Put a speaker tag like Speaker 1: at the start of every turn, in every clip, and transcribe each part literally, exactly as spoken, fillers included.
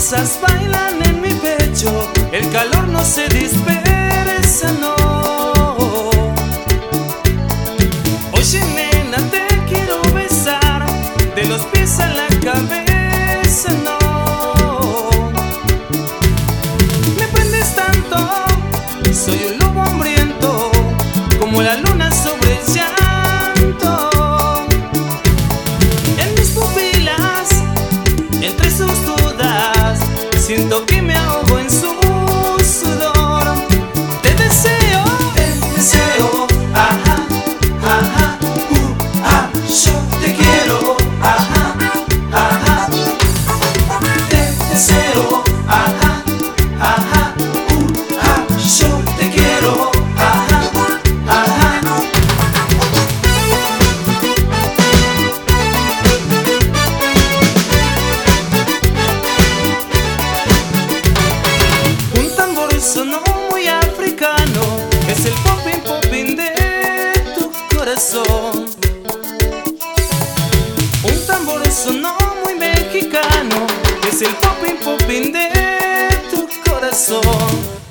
Speaker 1: mariposas bailan en mi pecho, el calor no se dispersa, no. Oye nena, te quiero besar, de los pies a la cabeza, no. Me prendes tanto, soy un lobo hambriento, como la luna sobre el llanto. En mis pupilas, entre sus dudas, siento que me ahogo en su sudor. Te deseo, te deseo, ajá, ajá, uh, ah, yo te quiero, ajá, ajá. Te deseo, ajá, ajá, uh, ah, yo te quiero, ajá, ajá. Un tambor sonó muy africano, es el popping popping de tu corazón. Un tambor sonó muy mexicano, es el popping popping de tu corazón.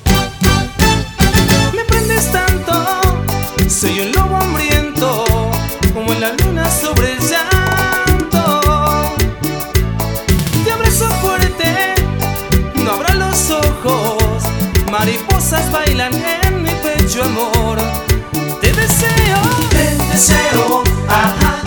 Speaker 1: Me prendes tanto, soy un lobo hambriento, como la luna sobre el llanto. Te abrazo fuerte, no abras los ojos, mariposas bailan en mi pecho, amor. Te deseo, te deseo, ajá.